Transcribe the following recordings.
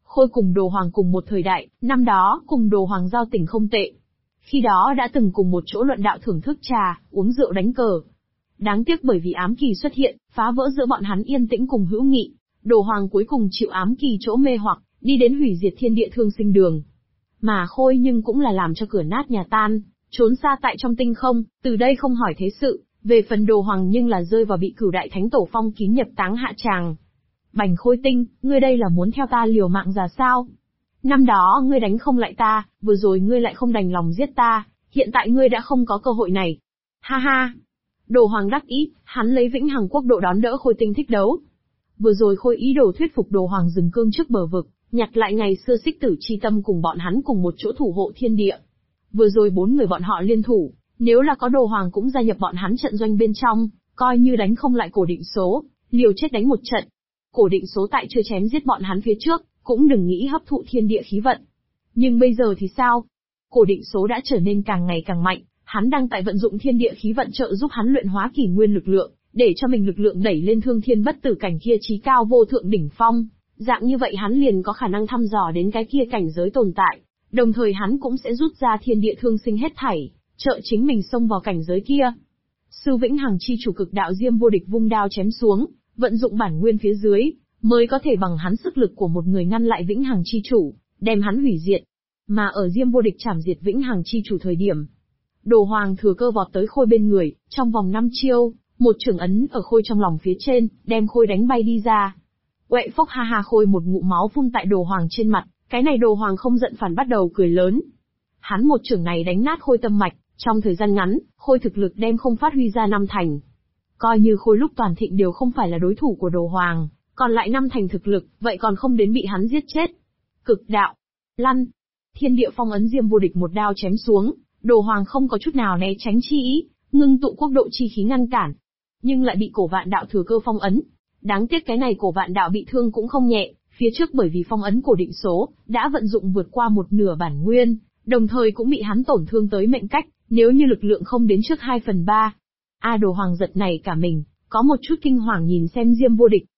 Khôi cùng Đồ Hoàng cùng một thời đại, năm đó cùng Đồ Hoàng giao tình không tệ. Khi đó đã từng cùng một chỗ luận đạo thưởng thức trà, uống rượu đánh cờ. Đáng tiếc bởi vì ám kỳ xuất hiện, phá vỡ giữa bọn hắn yên tĩnh cùng hữu nghị, Đồ Hoàng cuối cùng chịu ám kỳ chỗ mê hoặc, đi đến hủy diệt thiên địa thương sinh đường. Mà Khôi nhưng cũng là làm cho cửa nát nhà tan, trốn xa tại trong tinh không, từ đây không hỏi thế sự, về phần Đồ Hoàng nhưng là rơi vào bị Cửu Đại Thánh Tổ phong kín nhập táng hạ tràng. Bành Khôi Tinh, ngươi đây là muốn theo ta liều mạng ra sao? Năm đó ngươi đánh không lại ta, vừa rồi ngươi lại không đành lòng giết ta, hiện tại ngươi đã không có cơ hội này. Ha ha! Đồ Hoàng đắc ý, hắn lấy Vĩnh Hằng Quốc độ đón đỡ Khôi Tinh thích đấu. Vừa rồi Khôi ý đồ thuyết phục Đồ Hoàng dừng cương trước bờ vực, nhặt lại ngày xưa xích tử chi tâm cùng bọn hắn cùng một chỗ thủ hộ thiên địa. Vừa rồi 4 người bọn họ liên thủ, nếu là có Đồ Hoàng cũng gia nhập bọn hắn trận doanh bên trong, coi như đánh không lại Cổ Định Số, liều chết đánh một trận. Cổ Định Số tại chưa chém giết bọn hắn phía trước, cũng đừng nghĩ hấp thụ thiên địa khí vận. Nhưng bây giờ thì sao? Cổ Định Số đã trở nên càng ngày càng mạnh, hắn đang tại vận dụng thiên địa khí vận trợ giúp hắn luyện hóa kỷ nguyên lực lượng, để cho mình lực lượng đẩy lên thương thiên bất tử cảnh kia chí cao vô thượng đỉnh phong. Dạng như vậy hắn liền có khả năng thăm dò đến cái kia cảnh giới tồn tại, đồng thời hắn cũng sẽ rút ra thiên địa thương sinh hết thảy, trợ chính mình xông vào cảnh giới kia. Sư Vĩnh Hằng chi chủ cực đạo Diêm Vô Địch vung đao chém xuống, vận dụng bản nguyên phía dưới, mới có thể bằng hắn sức lực của một người ngăn lại Vĩnh Hằng chi chủ, đem hắn hủy diệt. Mà ở Diêm Vô Địch chảm diệt Vĩnh Hằng chi chủ thời điểm, Đồ Hoàng thừa cơ vọt tới Khôi bên người, trong vòng 5 chiêu, một chưởng ấn ở Khôi trong lòng phía trên, đem Khôi đánh bay đi ra. Uệ phốc ha ha, Khôi một ngụm máu phun tại Đồ Hoàng trên mặt, cái này Đồ Hoàng không giận phản bắt đầu cười lớn. Hắn một chưởng này đánh nát Khôi tâm mạch, trong thời gian ngắn, Khôi thực lực đem không phát huy ra 5 thành. Coi như Khôi lúc toàn thịnh đều không phải là đối thủ của Đồ Hoàng, còn lại 5 thành thực lực, vậy còn không đến bị hắn giết chết. Cực đạo, lăn, thiên địa phong ấn Diêm Vô Địch một đao chém xuống, Đồ Hoàng không có chút nào né tránh chi ý, ngưng tụ quốc độ chi khí ngăn cản, nhưng lại bị Cổ Vạn Đạo thừa cơ phong ấn. Đáng tiếc cái này Cổ Vạn Đạo bị thương cũng không nhẹ, phía trước bởi vì phong ấn Cổ Định Số, đã vận dụng vượt qua một nửa bản nguyên, đồng thời cũng bị hắn tổn thương tới mệnh cách, nếu như lực lượng không đến trước 2/3. Đồ Hoàng giật này cả mình, có một chút kinh hoàng nhìn xem Diêm Vô Địch.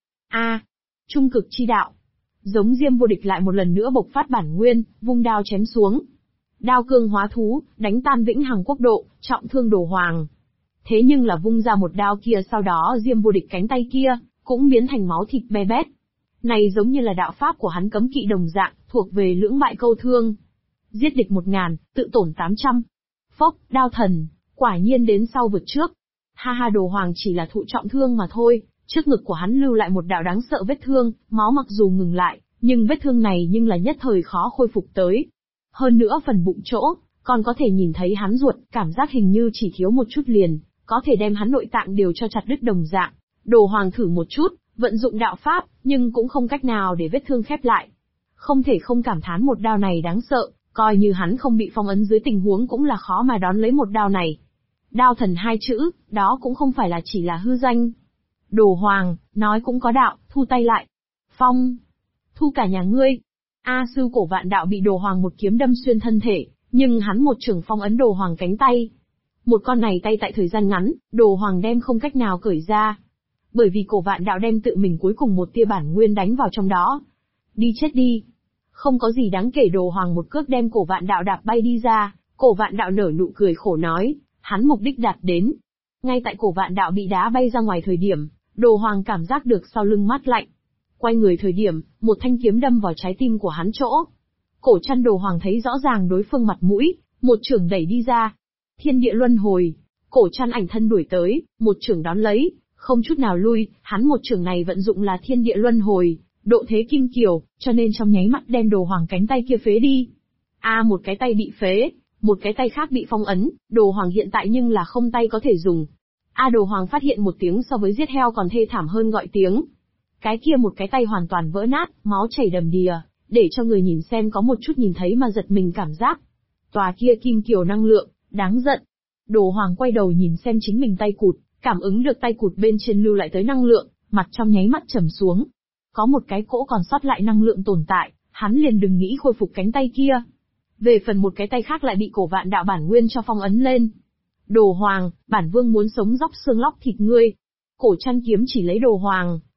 Trung cực chi đạo. Giống Diêm Vô Địch lại một lần nữa bộc phát bản nguyên, vung đao chém xuống. Đao cương hóa thú, đánh tan Vĩnh Hằng Quốc độ, trọng thương Đồ Hoàng. Thế nhưng là vung ra một đao kia sau đó Diêm Vô Địch cánh tay kia, cũng biến thành máu thịt be bét. Này giống như là đạo pháp của hắn cấm kỵ đồng dạng, thuộc về lưỡng bại câu thương. Giết địch 1000, tự tổn 800. Phốc, đao thần, quả nhiên đến sau vượt trước. Ha ha, Đồ Hoàng chỉ là thụ trọng thương mà thôi, trước ngực của hắn lưu lại một đạo đáng sợ vết thương, máu mặc dù ngừng lại, nhưng vết thương này nhưng là nhất thời khó khôi phục tới. Hơn nữa phần bụng chỗ, còn có thể nhìn thấy hắn ruột, cảm giác hình như chỉ thiếu một chút liền, có thể đem hắn nội tạng đều cho chặt đứt đồng dạng. Đồ Hoàng thử một chút, vận dụng đạo pháp, nhưng cũng không cách nào để vết thương khép lại. Không thể không cảm thán một đao này đáng sợ, coi như hắn không bị phong ấn dưới tình huống cũng là khó mà đón lấy một đao này. Đao thần 2 chữ, đó cũng không phải là chỉ là hư danh. Đồ Hoàng, nói cũng có đạo, thu tay lại. Phong, thu cả nhà ngươi. Sư Cổ Vạn Đạo bị Đồ Hoàng một kiếm đâm xuyên thân thể, nhưng hắn một chưởng phong ấn Đồ Hoàng cánh tay. Một con này tay tại thời gian ngắn, Đồ Hoàng đem không cách nào cởi ra. Bởi vì Cổ Vạn Đạo đem tự mình cuối cùng một tia bản nguyên đánh vào trong đó. Đi chết đi. Không có gì đáng kể, Đồ Hoàng một cước đem Cổ Vạn Đạo đạp bay đi ra. Cổ Vạn Đạo nở nụ cười khổ nói, hắn mục đích đạt đến. Ngay tại Cổ Vạn Đạo bị đá bay ra ngoài thời điểm, Đồ Hoàng cảm giác được sau lưng mát lạnh. Quay người thời điểm, một thanh kiếm đâm vào trái tim của hắn chỗ. Cổ Chân Đồ Hoàng thấy rõ ràng đối phương mặt mũi, một chưởng đẩy đi ra. Thiên địa luân hồi, Cổ Chân ảnh thân đuổi tới, một chưởng đón lấy, không chút nào lui, hắn một chưởng này vận dụng là thiên địa luân hồi, độ thế kim kiều, cho nên trong nháy mắt đem Đồ Hoàng cánh tay kia phế đi. Một cái tay bị phế, một cái tay khác bị phong ấn, Đồ Hoàng hiện tại nhưng là không tay có thể dùng. Đồ Hoàng phát hiện một tiếng so với giết heo còn thê thảm hơn gọi tiếng. Cái kia một cái tay hoàn toàn vỡ nát, máu chảy đầm đìa, để cho người nhìn xem có một chút nhìn thấy mà giật mình cảm giác. Tòa kia kim kiều năng lượng, đáng giận. Đồ Hoàng quay đầu nhìn xem chính mình tay cụt, cảm ứng được tay cụt bên trên lưu lại tới năng lượng, mặt trong nháy mắt trầm xuống. Có một cái cỗ còn sót lại năng lượng tồn tại, hắn liền đừng nghĩ khôi phục cánh tay kia. Về phần một cái tay khác lại bị Cổ Vạn Đạo bản nguyên cho phong ấn lên. Đồ Hoàng, bản vương muốn sống róc xương lóc thịt ngươi. Cổ Chân kiếm chỉ lấy Đồ Hoàng,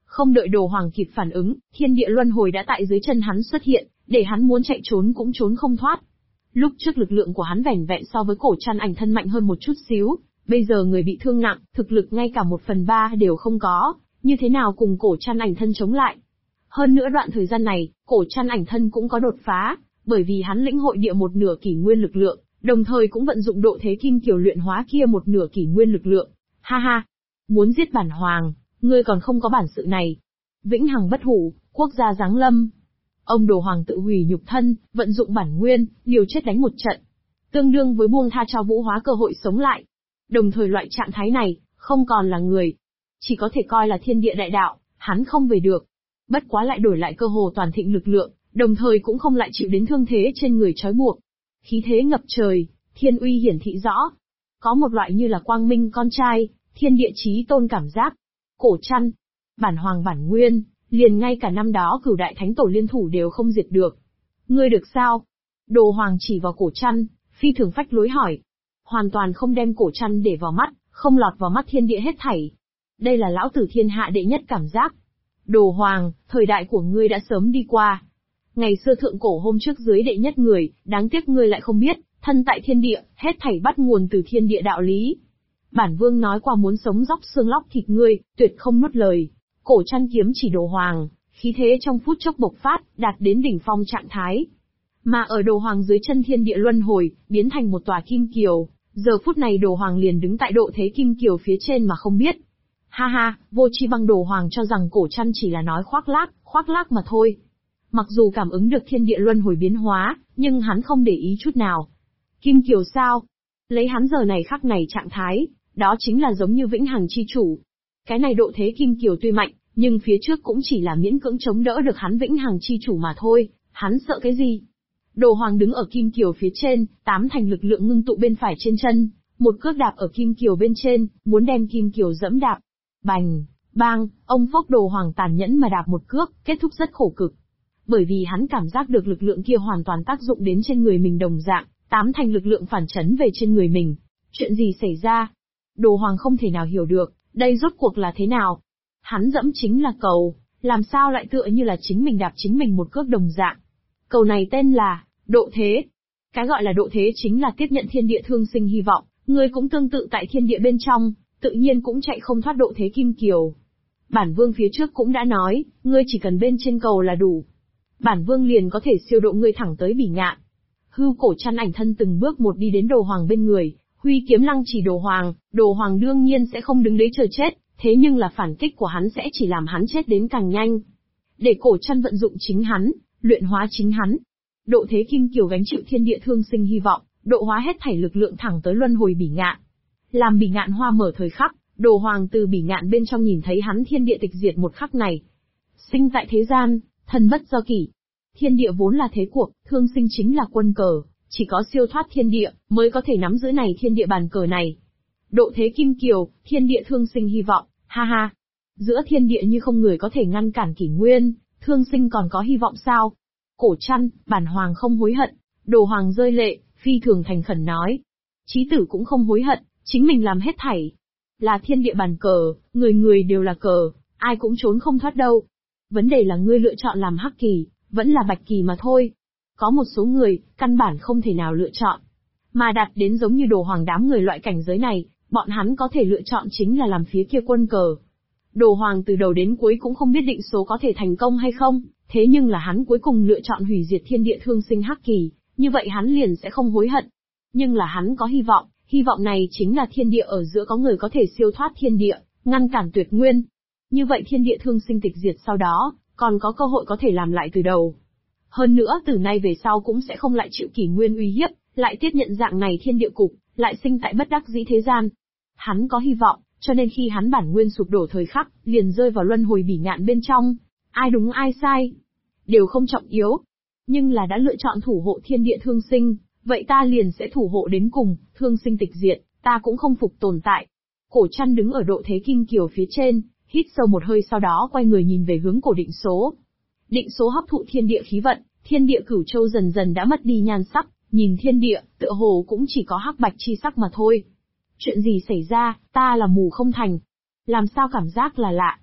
Không đợi Đồ Hoàng kịp phản ứng, thiên địa luân hồi đã tại dưới chân hắn xuất hiện, để hắn muốn chạy trốn cũng trốn không thoát. Lúc trước lực lượng của hắn vẻn vẹn so với Cổ Trăn Ảnh thân mạnh hơn một chút xíu, bây giờ người bị thương nặng, thực lực ngay cả 1/3 đều không có, như thế nào cùng Cổ Trăn Ảnh thân chống lại. Hơn nữa đoạn thời gian này, Cổ Trăn Ảnh thân cũng có đột phá, bởi vì hắn lĩnh hội địa một nửa kỷ nguyên lực lượng, đồng thời cũng vận dụng độ thế kim kiều luyện hóa kia một nửa kỷ nguyên lực lượng. Ha ha, muốn giết bản hoàng, ngươi còn không có bản sự này. Vĩnh hằng bất hủ, quốc gia giáng lâm. Ông Đồ Hoàng tự hủy nhục thân, vận dụng bản nguyên, liều chết đánh một trận. Tương đương với buông tha cho vũ hóa cơ hội sống lại. Đồng thời loại trạng thái này, không còn là người. Chỉ có thể coi là thiên địa đại đạo, hắn không về được. Bất quá lại đổi lại cơ hồ toàn thịnh lực lượng, đồng thời cũng không lại chịu đến thương thế trên người trói buộc. Khí thế ngập trời, thiên uy hiển thị rõ. Có một loại như là quang minh con trai, thiên địa chí tôn cảm giác. Cổ Trăn, bản hoàng bản nguyên, liền ngay cả năm đó cửu đại thánh tổ liên thủ đều không diệt được. Ngươi được sao? Đồ Hoàng chỉ vào Cổ Trăn, phi thường phách lối hỏi. Hoàn toàn không đem Cổ Trăn để vào mắt, không lọt vào mắt thiên địa hết thảy. Đây là lão tử thiên hạ đệ nhất cảm giác. Đồ Hoàng, thời đại của ngươi đã sớm đi qua. Ngày xưa thượng cổ hôm trước dưới đệ nhất người, đáng tiếc ngươi lại không biết, thân tại thiên địa, hết thảy bắt nguồn từ thiên địa đạo lý. Bản vương nói qua muốn sống dóc xương lóc thịt ngươi, tuyệt không nuốt lời. Cổ Trăn kiếm chỉ Đồ Hoàng, khí thế trong phút chốc bộc phát, đạt đến đỉnh phong trạng thái. Mà ở Đồ Hoàng dưới chân thiên địa luân hồi, biến thành một tòa kim kiều, giờ phút này Đồ Hoàng liền đứng tại độ thế kim kiều phía trên mà không biết. Ha ha, vô tri băng Đồ Hoàng cho rằng Cổ Trăn chỉ là nói khoác lác mà thôi. Mặc dù cảm ứng được thiên địa luân hồi biến hóa, nhưng hắn không để ý chút nào. Kim kiều sao? Lấy hắn giờ này khắc này trạng thái, đó chính là giống như vĩnh hằng chi chủ. Cái này độ thế kim kiều tuy mạnh, nhưng phía trước cũng chỉ là miễn cưỡng chống đỡ được hắn vĩnh hằng chi chủ mà thôi, hắn sợ cái gì? Đồ Hoàng đứng ở kim kiều phía trên, tám thành lực lượng ngưng tụ bên phải trên chân, một cước đạp ở kim kiều bên trên, muốn đem kim kiều dẫm đạp. Bành, bang, ông phốc Đồ Hoàng tàn nhẫn mà đạp một cước, kết thúc rất khổ cực. Bởi vì hắn cảm giác được lực lượng kia hoàn toàn tác dụng đến trên người mình đồng dạng, tám thành lực lượng phản chấn về trên người mình. Chuyện gì xảy ra? Đồ Hoàng không thể nào hiểu được, đây rốt cuộc là thế nào? Hắn dẫm chính là cầu, làm sao lại tựa như là chính mình đạp chính mình một cước đồng dạng? Cầu này tên là độ thế. Cái gọi là độ thế chính là tiếp nhận thiên địa thương sinh hy vọng, ngươi cũng tương tự tại thiên địa bên trong, tự nhiên cũng chạy không thoát độ thế kim kiều. Bản vương phía trước cũng đã nói, ngươi chỉ cần bên trên cầu là đủ. Bản vương liền có thể siêu độ ngươi thẳng tới Bỉ Ngạn. Hư Cổ Trăn Ảnh thân từng bước một đi đến Đồ Hoàng bên người, huy kiếm lăng chỉ Đồ Hoàng đương nhiên sẽ không đứng đấy chờ chết, thế nhưng là phản kích của hắn sẽ chỉ làm hắn chết đến càng nhanh. Để Cổ Trăn vận dụng chính hắn, luyện hóa chính hắn. Độ thế kim kiều gánh chịu thiên địa thương sinh hy vọng, độ hóa hết thảy lực lượng thẳng tới luân hồi Bỉ Ngạn. Làm Bỉ Ngạn hoa mở thời khắc, Đồ Hoàng từ Bỉ Ngạn bên trong nhìn thấy hắn thiên địa tịch diệt một khắc này. Sinh tại thế gian, thân bất do kỷ. Thiên địa vốn là thế cuộc, thương sinh chính là quân cờ, chỉ có siêu thoát thiên địa, mới có thể nắm giữ này thiên địa bàn cờ này. Độ thế kim kiều, thiên địa thương sinh hy vọng, ha ha. Giữa thiên địa như không người có thể ngăn cản kỷ nguyên, thương sinh còn có hy vọng sao? Cổ Trăn, bản hoàng không hối hận. Đồ Hoàng rơi lệ, phi thường thành khẩn nói. Chí tử cũng không hối hận, chính mình làm hết thảy. Là thiên địa bàn cờ, người người đều là cờ, ai cũng trốn không thoát đâu. Vấn đề là ngươi lựa chọn làm hắc kỳ, vẫn là bạch kỳ mà thôi. Có một số người, căn bản không thể nào lựa chọn. Mà đạt đến giống như Đồ Hoàng đám người loại cảnh giới này, bọn hắn có thể lựa chọn chính là làm phía kia quân cờ. Đồ Hoàng từ đầu đến cuối cũng không biết định số có thể thành công hay không, thế nhưng là hắn cuối cùng lựa chọn hủy diệt thiên địa thương sinh hắc kỳ, như vậy hắn liền sẽ không hối hận. Nhưng là hắn có hy vọng này chính là thiên địa ở giữa có người có thể siêu thoát thiên địa, ngăn cản tuyệt nguyên. Như vậy thiên địa thương sinh tịch diệt sau đó, còn có cơ hội có thể làm lại từ đầu. Hơn nữa từ nay về sau cũng sẽ không lại chịu kỷ nguyên uy hiếp, lại tiếp nhận dạng này thiên địa cục, lại sinh tại bất đắc dĩ thế gian. Hắn có hy vọng, cho nên khi hắn bản nguyên sụp đổ thời khắc, liền rơi vào luân hồi Bỉ Ngạn bên trong. Ai đúng ai sai, đều không trọng yếu. Nhưng là đã lựa chọn thủ hộ thiên địa thương sinh, vậy ta liền sẽ thủ hộ đến cùng, thương sinh tịch diệt, ta cũng không phục tồn tại. Cổ Trăn đứng ở độ thế kim kiều phía trên, hít sâu một hơi sau đó quay người nhìn về hướng cổ định số. Định số hấp thụ thiên địa khí vận, thiên địa cửu châu dần dần đã mất đi nhan sắc, nhìn thiên địa, tựa hồ cũng chỉ có hắc bạch chi sắc mà thôi. Chuyện gì xảy ra, ta là mù không thành. Làm sao cảm giác là lạ?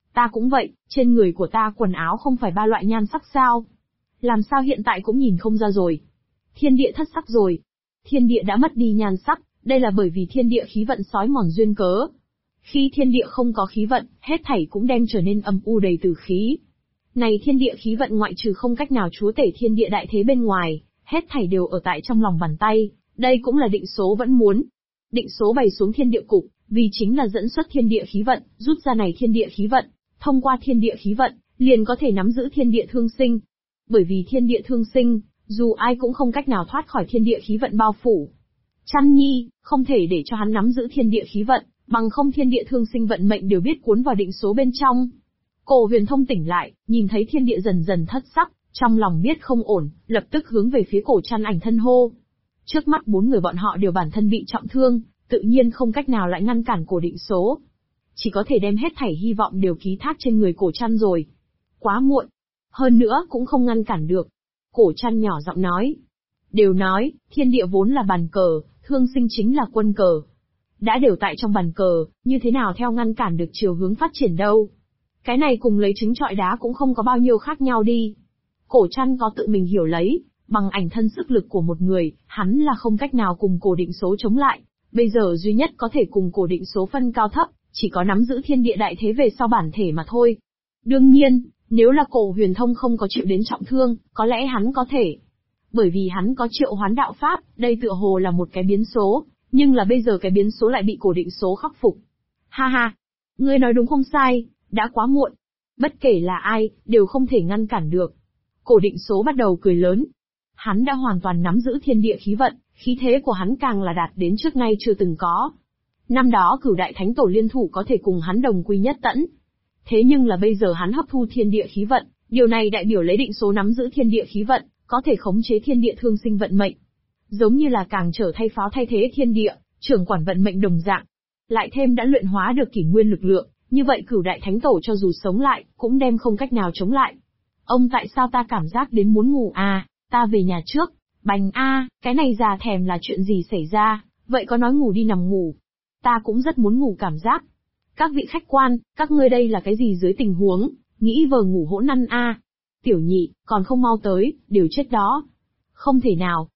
Ta cũng vậy, trên người của ta quần áo không phải ba loại nhan sắc sao? Làm sao hiện tại cũng nhìn không ra rồi? Thiên địa thất sắc rồi. Thiên địa đã mất đi nhan sắc, đây là bởi vì thiên địa khí vận sói mòn duyên cớ. Khi thiên địa không có khí vận, hết thảy cũng đem trở nên âm u đầy tử khí. Này thiên địa khí vận ngoại trừ không cách nào chúa tể thiên địa đại thế bên ngoài, hết thảy đều ở tại trong lòng bàn tay, đây cũng là định số vẫn muốn. Định số bày xuống thiên địa cục, vì chính là dẫn xuất thiên địa khí vận, rút ra này thiên địa khí vận, thông qua thiên địa khí vận, liền có thể nắm giữ thiên địa thương sinh. Bởi vì thiên địa thương sinh, dù ai cũng không cách nào thoát khỏi thiên địa khí vận bao phủ. Chăn nhi, không thể để cho hắn nắm giữ thiên địa khí vận, bằng không thiên địa thương sinh vận mệnh đều biết cuốn vào định số bên trong. Cổ Huyền Thông tỉnh lại, nhìn thấy thiên địa dần dần thất sắc, trong lòng biết không ổn, lập tức hướng về phía Cổ Chăn Ảnh thân hô. Trước mắt 4 người bọn họ đều bản thân bị trọng thương, tự nhiên không cách nào lại ngăn cản cổ định số. Chỉ có thể đem hết thảy hy vọng đều ký thác trên người Cổ Chăn rồi. Quá muộn. Hơn nữa cũng không ngăn cản được. Cổ Chăn nhỏ giọng nói. Đều nói, thiên địa vốn là bàn cờ, thương sinh chính là quân cờ. Đã đều tại trong bàn cờ, như thế nào theo ngăn cản được chiều hướng phát triển đâu. Cái này cùng lấy trứng trọi đá cũng không có bao nhiêu khác nhau đi. Cổ Chăn có tự mình hiểu lấy, bằng ảnh thân sức lực của một người, hắn là không cách nào cùng cổ định số chống lại. Bây giờ duy nhất có thể cùng cổ định số phân cao thấp, chỉ có nắm giữ thiên địa đại thế về sau bản thể mà thôi. Đương nhiên, nếu là Cổ Huyền Thông không có chịu đến trọng thương, có lẽ hắn có thể. Bởi vì hắn có triệu hoán đạo pháp, đây tựa hồ là một cái biến số, nhưng là bây giờ cái biến số lại bị cổ định số khắc phục. Ha ha, ngươi nói đúng không sai, đã quá muộn. Bất kể là ai, đều không thể ngăn cản được. Cổ định số bắt đầu cười lớn. Hắn đã hoàn toàn nắm giữ thiên địa khí vận, khí thế của hắn càng là đạt đến trước nay chưa từng có. Năm đó Cửu Đại Thánh Tổ liên thủ có thể cùng hắn đồng quy nhất tẫn. Thế nhưng là bây giờ hắn hấp thu thiên địa khí vận, điều này đại biểu lấy định số nắm giữ thiên địa khí vận, có thể khống chế thiên địa thương sinh vận mệnh. Giống như là càng trở thay pháo thay thế thiên địa, trưởng quản vận mệnh đồng dạng. Lại thêm đã luyện hóa được kỷ nguyên lực lượng, như vậy Cửu Đại Thánh Tổ cho dù sống lại, cũng đem không cách nào chống lại. Ông tại sao ta cảm giác đến muốn ngủ à, ta về nhà trước, bành a, cái này già thèm là chuyện gì xảy ra, vậy có nói ngủ đi nằm ngủ. Ta cũng rất muốn ngủ cảm giác. Các vị khách quan, các ngươi đây là cái gì dưới tình huống, nghĩ vờ ngủ hỗn ăn a. Tiểu Nhị, còn không mau tới, đều chết đó. Không thể nào.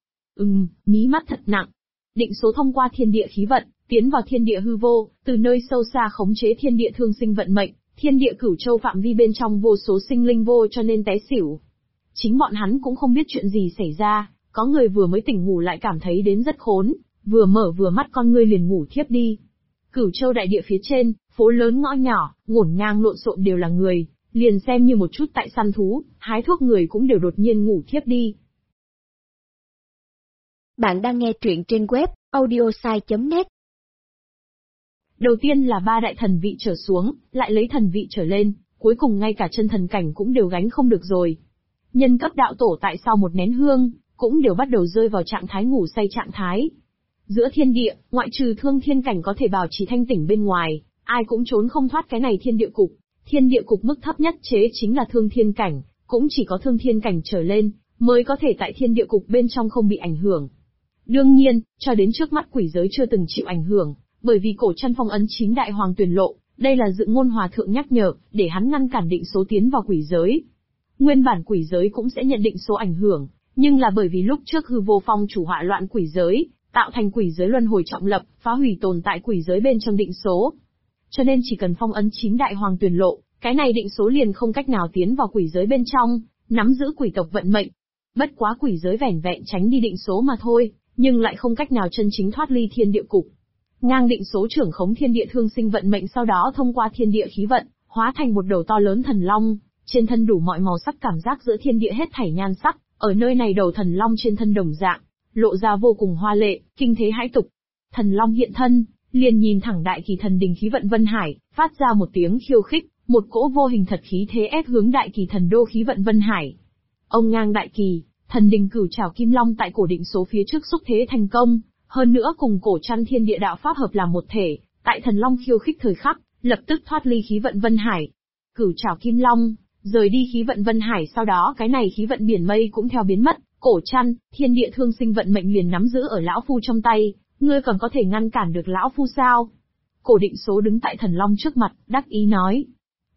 Mí mắt thật nặng. Định số thông qua thiên địa khí vận, tiến vào thiên địa hư vô, từ nơi sâu xa khống chế thiên địa thương sinh vận mệnh, thiên địa cửu châu phạm vi bên trong vô số sinh linh vô cho nên té xỉu. Chính bọn hắn cũng không biết chuyện gì xảy ra, có người vừa mới tỉnh ngủ lại cảm thấy đến rất khốn, vừa mở vừa mắt con ngươi liền ngủ thiếp đi. Cửu châu đại địa phía trên, phố lớn ngõ nhỏ, ngổn ngang lộn xộn đều là người, liền xem như một chút tại săn thú, hái thuốc người cũng đều đột nhiên ngủ thiếp đi. Bạn đang nghe truyện trên web audiosai.net. Đầu tiên là 3 đại thần vị trở xuống, lại lấy thần vị trở lên, cuối cùng ngay cả chân thần cảnh cũng đều gánh không được rồi. Nhân cấp đạo tổ tại sau một nén hương, cũng đều bắt đầu rơi vào trạng thái ngủ say trạng thái. Giữa thiên địa, ngoại trừ thương thiên cảnh có thể bảo trì thanh tỉnh bên ngoài, ai cũng trốn không thoát cái này thiên địa cục. Thiên địa cục mức thấp nhất chế chính là thương thiên cảnh, cũng chỉ có thương thiên cảnh trở lên, mới có thể tại thiên địa cục bên trong không bị ảnh hưởng. Đương nhiên, cho đến trước mắt quỷ giới chưa từng chịu ảnh hưởng, bởi vì Cổ Chân phong ấn 9 đại hoàng tuyển lộ, đây là Dự Ngôn Hòa Thượng nhắc nhở, để hắn ngăn cản định số tiến vào quỷ giới. Nguyên bản quỷ giới cũng sẽ nhận định số ảnh hưởng, nhưng là bởi vì lúc trước Hư Vô Phong chủ họa loạn quỷ giới, tạo thành quỷ giới luân hồi trọng lập, phá hủy tồn tại quỷ giới bên trong định số. Cho nên chỉ cần phong ấn 9 đại hoàng tuyển lộ, cái này định số liền không cách nào tiến vào quỷ giới bên trong, nắm giữ quỷ tộc vận mệnh. Bất quá quỷ giới vẻn vẹn tránh đi định số mà thôi, nhưng lại không cách nào chân chính thoát ly thiên địa cục. Ngang định số trưởng khống thiên địa thương sinh vận mệnh sau đó thông qua thiên địa khí vận, hóa thành một đầu to lớn thần long, trên thân đủ mọi màu sắc cảm giác giữa thiên địa hết thảy nhan sắc, ở nơi này đầu thần long trên thân đồng dạng, lộ ra vô cùng hoa lệ, kinh thế hãi tục. Thần long hiện thân, liền nhìn thẳng đại kỳ thần đình khí vận Vân Hải, phát ra một tiếng khiêu khích, một cỗ vô hình thật khí thế ép hướng đại kỳ thần đô khí vận Vân Hải. Ông ngang đại kỳ, thần đình cửu trảo kim long tại cổ định số phía trước xúc thế thành công, hơn nữa cùng Cổ Chăn thiên địa đạo pháp hợp làm một thể, tại thần long khiêu khích thời khắc, lập tức thoát ly khí vận Vân Hải. Cửu trảo kim long, rời đi khí vận Vân Hải sau đó cái này khí vận biển mây cũng theo biến mất, Cổ Chăn, thiên địa thương sinh vận mệnh liền nắm giữ ở lão phu trong tay, ngươi còn có thể ngăn cản được lão phu sao? Cổ định số đứng tại thần long trước mặt, đắc ý nói.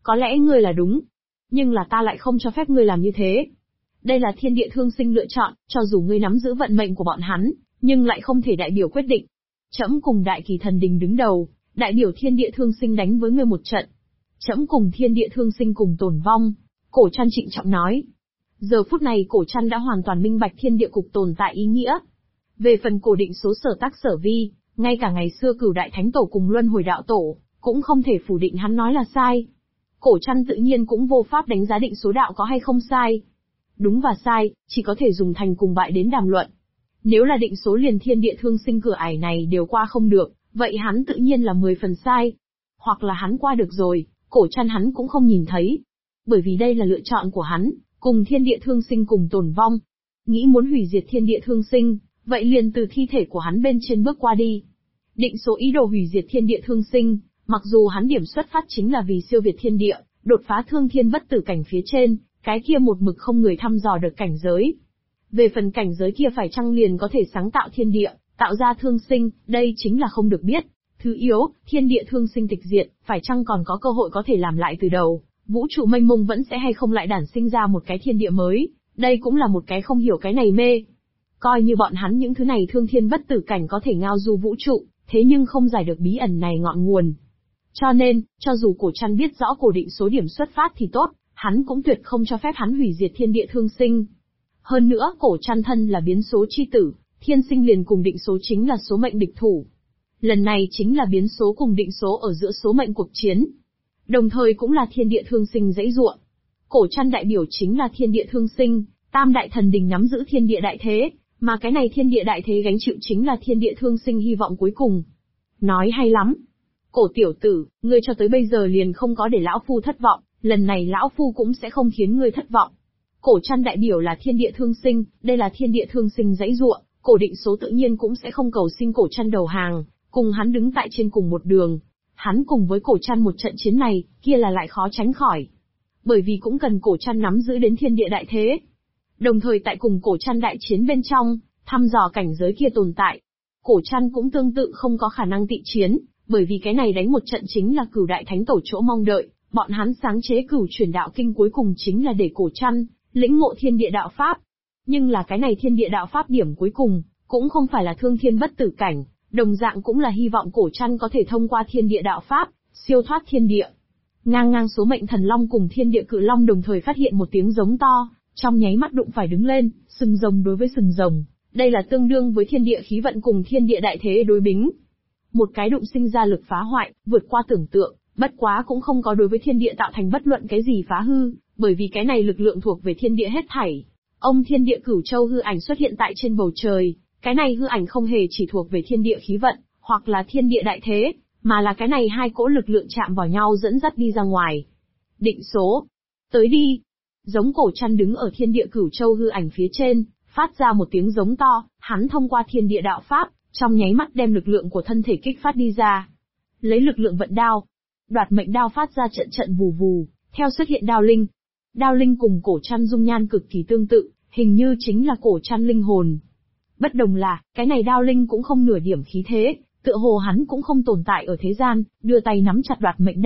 Có lẽ ngươi là đúng, nhưng là ta lại không cho phép ngươi làm như thế. Đây là thiên địa thương sinh lựa chọn, cho dù ngươi nắm giữ vận mệnh của bọn hắn, nhưng lại không thể đại biểu quyết định. Trẫm cùng Đại Kỳ Thần Đình đứng đầu, đại biểu thiên địa thương sinh đánh với ngươi một trận. Trẫm cùng thiên địa thương sinh cùng tồn vong. Cổ Trăn trịnh trọng nói. Giờ phút này Cổ Trăn đã hoàn toàn minh bạch thiên địa cục tồn tại ý nghĩa. Về phần Cổ Định Số sở tác sở vi, ngay cả ngày xưa Cửu Đại Thánh Tổ cùng Luân Hồi Đạo Tổ, cũng không thể phủ định hắn nói là sai. Cổ Trăn tự nhiên cũng vô pháp đánh giá Định Số đạo có hay không sai. Đúng và sai, chỉ có thể dùng thành cùng bại đến đàm luận. Nếu là Định Số liền thiên địa thương sinh cửa ải này đều qua không được, vậy hắn tự nhiên là 10 phần sai. Hoặc là hắn qua được rồi, Cổ Trăn hắn cũng không nhìn thấy. Bởi vì đây là lựa chọn của hắn, cùng thiên địa thương sinh cùng tồn vong. Nghĩ muốn hủy diệt thiên địa thương sinh, vậy liền từ thi thể của hắn bên trên bước qua đi. Định Số ý đồ hủy diệt thiên địa thương sinh, mặc dù hắn điểm xuất phát chính là vì siêu việt thiên địa, đột phá thương thiên bất tử cảnh phía trên, cái kia một mực không người thăm dò được cảnh giới. Về phần cảnh giới kia phải chăng liền có thể sáng tạo thiên địa, tạo ra thương sinh, đây chính là không được biết. Thứ yếu, thiên địa thương sinh tịch diệt, phải chăng còn có cơ hội có thể làm lại từ đầu, vũ trụ mênh mông vẫn sẽ hay không lại đản sinh ra một cái thiên địa mới, đây cũng là một cái không hiểu cái này mê. Coi như bọn hắn những thứ này thương thiên bất tử cảnh có thể ngao du vũ trụ, thế nhưng không giải được bí ẩn này ngọn nguồn. Cho nên, cho dù Cổ Trăn biết rõ Cổ Định Số điểm xuất phát thì tốt, hắn cũng tuyệt không cho phép hắn hủy diệt thiên địa thương sinh. Hơn nữa, Cổ Trăn thân là biến số chi tử, thiên sinh liền cùng Định Số chính là số mệnh địch thủ. Lần này chính là biến số cùng Định Số ở giữa số mệnh cuộc chiến. Đồng thời cũng là thiên địa thương sinh dãy ruộng. Cổ Trăn đại biểu chính là thiên địa thương sinh, Tam Đại Thần Đình nắm giữ thiên địa đại thế, mà cái này thiên địa đại thế gánh chịu chính là thiên địa thương sinh hy vọng cuối cùng. Nói hay lắm. Cổ tiểu tử, ngươi cho tới bây giờ liền không có để lão phu thất vọng, lần này lão phu cũng sẽ không khiến ngươi thất vọng. Cổ Trăn đại biểu là thiên địa thương sinh, đây là thiên địa thương sinh dãy ruộng, Cổ Định Số tự nhiên cũng sẽ không cầu xin Cổ Trăn đầu hàng, cùng hắn đứng tại trên cùng một đường. Hắn cùng với Cổ Trăn một trận chiến này, kia là lại khó tránh khỏi. Bởi vì cũng cần Cổ Trăn nắm giữ đến thiên địa đại thế. Đồng thời tại cùng Cổ Trăn đại chiến bên trong, thăm dò cảnh giới kia tồn tại. Cổ Trăn cũng tương tự không có khả năng tị chiến, bởi vì cái này đánh một trận chính là Cửu Đại Thánh Tổ chỗ mong đợi, bọn hắn sáng chế Cửu Chuyển Đạo Kinh cuối cùng chính là để Cổ Trăn lĩnh ngộ thiên địa đạo pháp. Nhưng là cái này thiên địa đạo pháp điểm cuối cùng, cũng không phải là thương thiên bất tử cảnh, đồng dạng cũng là hy vọng Cổ Trăn có thể thông qua thiên địa đạo pháp, siêu thoát thiên địa. Ngang ngang số mệnh thần long cùng thiên địa cự long đồng thời phát hiện một tiếng giống to, trong nháy mắt đụng phải đứng lên, sừng rồng đối với sừng rồng, đây là tương đương với thiên địa khí vận cùng thiên địa đại thế đối bính. Một cái đụng sinh ra lực phá hoại, vượt qua tưởng tượng, bất quá cũng không có đối với thiên địa tạo thành bất luận cái gì phá hư, bởi vì cái này lực lượng thuộc về thiên địa hết thảy. Ông thiên địa cửu châu hư ảnh xuất hiện tại trên bầu trời, cái này hư ảnh không hề chỉ thuộc về thiên địa khí vận, hoặc là thiên địa đại thế, mà là cái này hai cỗ lực lượng chạm vào nhau dẫn dắt đi ra ngoài. Định Số, tới đi. Giống Cổ Trăn đứng ở thiên địa cửu châu hư ảnh phía trên, phát ra một tiếng giống to, hắn thông qua thiên địa đạo pháp, trong nháy mắt đem lực lượng của thân thể kích phát đi ra. Lấy lực lượng vận đao, Đoạt Mệnh đao phát ra trận trận vù vù, theo xuất hiện đao linh. Đao linh cùng Cổ Trăn dung nhan cực kỳ tương tự, hình như chính là Cổ Trăn linh hồn. Bất đồng là, cái này đao linh cũng không nửa điểm khí thế, tựa hồ hắn cũng không tồn tại ở thế gian, đưa tay nắm chặt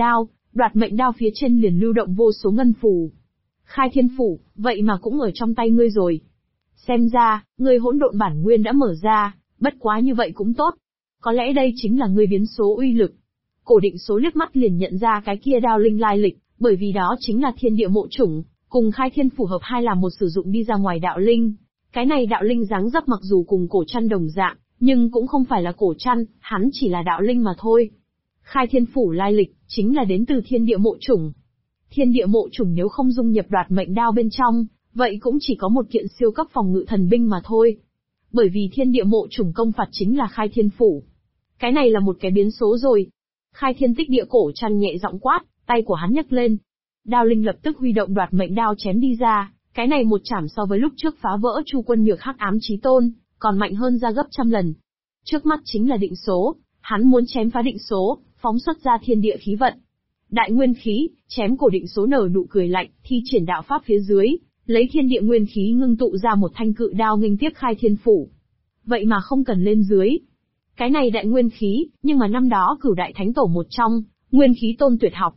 Đoạt Mệnh đao phía trên liền lưu động vô số ngân phù. Khai Thiên Phủ, vậy mà cũng ở trong tay ngươi rồi. Xem ra, ngươi hỗn độn bản nguyên đã mở ra, bất quá như vậy cũng tốt. Có lẽ đây chính là ngươi biến số uy lực. Cổ Định Số liếc mắt liền nhận ra cái kia đao linh lai lịch, bởi vì đó chính là thiên địa mộ chủng, cùng Khai Thiên Phủ hợp hai là một sử dụng đi ra ngoài đạo linh. Cái này đạo linh dáng dấp mặc dù cùng Cổ Trăn đồng dạng, nhưng cũng không phải là Cổ Trăn, hắn chỉ là đạo linh mà thôi. Khai Thiên Phủ lai lịch, chính là đến từ thiên địa mộ chủng. Thiên địa mộ chủng nếu không dung nhập Đoạt Mệnh đao bên trong, vậy cũng chỉ có một kiện siêu cấp phòng ngự thần binh mà thôi. Bởi vì thiên địa mộ chủng công phạt chính là Khai Thiên Phủ. Cái này là một cái biến số rồi. Khai Thiên Tích Địa Cổ Trăn nhẹ giọng quát, tay của hắn nhấc lên. Đao linh lập tức huy động Đoạt Mệnh đao chém đi ra, cái này một chảm so với lúc trước phá vỡ Chu Quân Nhược Hắc Ám Chí Tôn, còn mạnh hơn ra gấp trăm lần. Trước mắt chính là Định Số, hắn muốn chém phá Định Số, phóng xuất ra thiên địa khí vận. Đại nguyên khí, chém Cổ Định Số nở nụ cười lạnh, thi triển đạo pháp phía dưới, lấy thiên địa nguyên khí ngưng tụ ra một thanh cự đao nghênh tiếp Khai Thiên Phủ. Vậy mà không cần lên dưới. Cái này đại nguyên khí, nhưng mà năm đó Cửu Đại Thánh Tổ một trong, nguyên khí tôn tuyệt học.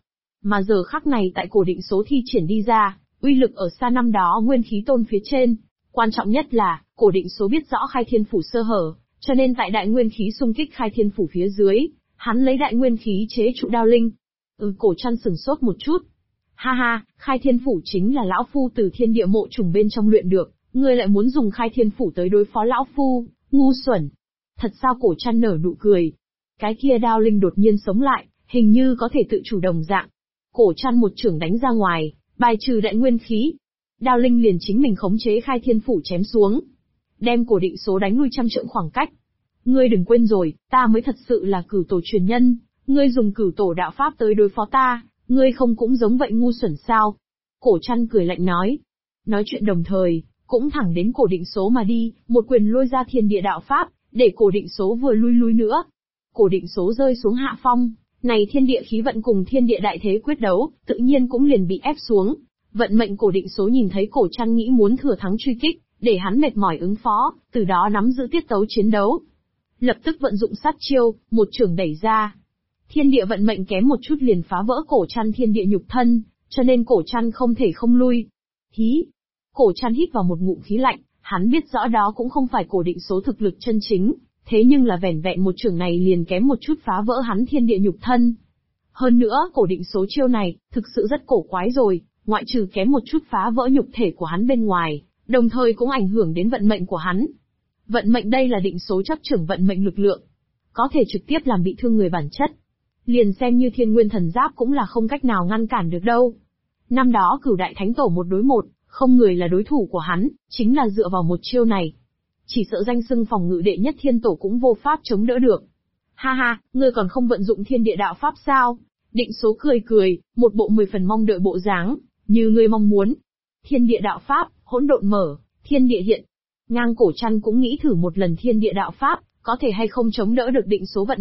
Mà giờ khắc này tại cổ định số thi triển đi ra, uy lực ở xa năm đó nguyên khí tôn phía trên. Quan trọng nhất là, cổ định số biết rõ khai thiên phủ sơ hở, cho nên tại đại nguyên khí xung kích khai thiên phủ phía dưới, hắn lấy đại nguyên khí chế trụ đao linh. Cổ Trăn sửng sốt một chút. Ha ha, khai thiên phủ chính là lão phu từ thiên địa mộ trùng bên trong luyện được, ngươi lại muốn dùng khai thiên phủ tới đối phó lão phu, ngu xuẩn. Thật sao? Cổ Trăn nở nụ cười. Cái kia đao linh đột nhiên sống lại, hình như có thể tự chủ đồng dạng. Cổ Trăn một chưởng đánh ra ngoài, bài trừ đại nguyên khí. Đao linh liền chính mình khống chế khai thiên phủ chém xuống, đem cổ định số đánh lui trăm trượng khoảng cách. Ngươi đừng quên rồi, ta mới thật sự là cửu tổ truyền nhân, ngươi dùng cửu tổ đạo pháp tới đối phó ta, ngươi không cũng giống vậy ngu xuẩn sao? Cổ Trăn cười lạnh nói. Nói chuyện đồng thời, cũng thẳng đến cổ định số mà đi, một quyền lôi ra thiên địa đạo pháp, để cổ định số vừa lui nữa. Cổ định số rơi xuống hạ phong, này thiên địa khí vận cùng thiên địa đại thế quyết đấu, tự nhiên cũng liền bị ép xuống. Vận mệnh cổ định số nhìn thấy Cổ Trăn nghĩ muốn thừa thắng truy kích, để hắn mệt mỏi ứng phó, từ đó nắm giữ tiết tấu chiến đấu. Lập tức vận dụng sát chiêu, một chưởng đẩy ra. Thiên địa vận mệnh kém một chút liền phá vỡ Cổ Trăn thiên địa nhục thân, cho nên Cổ Trăn không thể không lui. Hí! Cổ Trăn hít vào một ngụm khí lạnh, hắn biết rõ đó cũng không phải cổ định số thực lực chân chính, thế nhưng là vẻn vẹn một chưởng này liền kém một chút phá vỡ hắn thiên địa nhục thân. Hơn nữa, cổ định số chiêu này, thực sự rất cổ quái rồi, ngoại trừ kém một chút phá vỡ nhục thể của hắn bên ngoài, đồng thời cũng ảnh hưởng đến vận mệnh của hắn. Vận mệnh đây là định số chấp chưởng vận mệnh lực lượng, có thể trực tiếp làm bị thương người bản chất. Liền xem như thiên nguyên thần giáp cũng là không cách nào ngăn cản được đâu. Năm đó Cửu Đại Thánh Tổ 1 đối 1, không người là đối thủ của hắn, chính là dựa vào một chiêu này. Chỉ sợ danh xưng phòng ngự đệ nhất thiên tổ cũng vô pháp chống đỡ được. Ha ha, ngươi còn không vận dụng thiên địa đạo pháp sao? Định số cười, một bộ 10 phần mong đợi bộ dáng, như ngươi mong muốn. Thiên địa đạo pháp, hỗn độn mở, thiên địa hiện. Ngang Cổ Trăn cũng nghĩ thử một lần thiên địa đạo pháp, có thể hay không chống đỡ được định số vận